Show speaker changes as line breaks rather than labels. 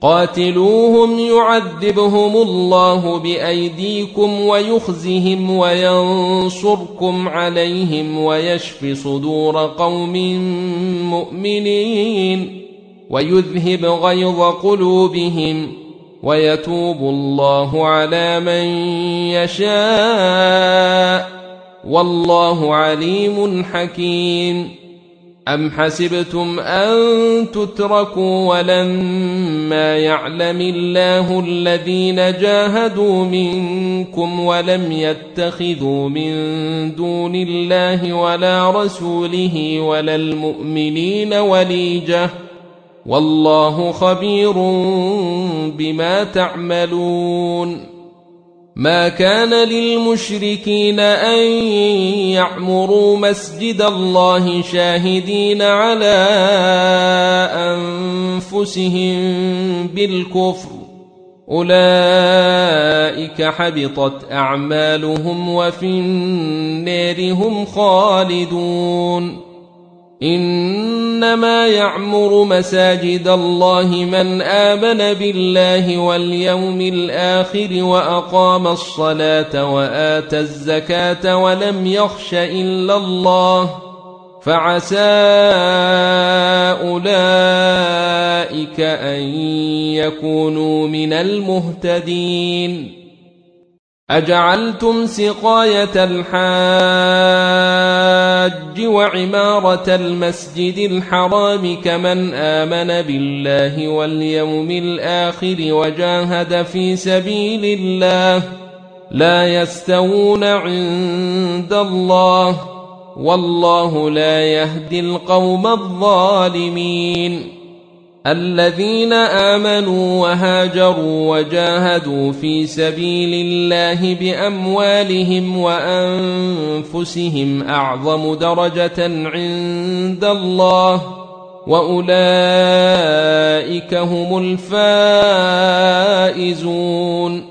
قاتلوهم يعذبهم الله بأيديكم ويخزهم وينصركم عليهم ويشف صدور قوم مؤمنين ويذهب غيظ قلوبهم ويتوب الله على من يشاء والله عليم حكيم. أم حسبتم أن تتركوا ولما يعلم الله الذين جاهدوا منكم ولم يتخذوا من دون الله ولا رسوله ولا المؤمنين وليجة والله خبير بما تعملون. ما كان للمشركين أن يعمروا مسجد الله شاهدين على أنفسهم بالكفر أولئك حبطت أعمالهم وفي النار هم خالدون. إنما يعمر مساجد الله من آمن بالله واليوم الآخر وأقام الصلاة وآتى الزكاة ولم يخش إلا الله فعسى أولئك أن يكونوا من المهتدين. أجعلتم سقاية الحاج وعمارة المسجد الحرام كمن آمن بالله واليوم الآخر وجاهد في سبيل الله لا يستوون عند الله والله لا يهدي القوم الظالمين. الذين آمنوا وهاجروا وجاهدوا في سبيل الله بأموالهم وأنفسهم أعظم درجة عند الله وأولئك هم الفائزون.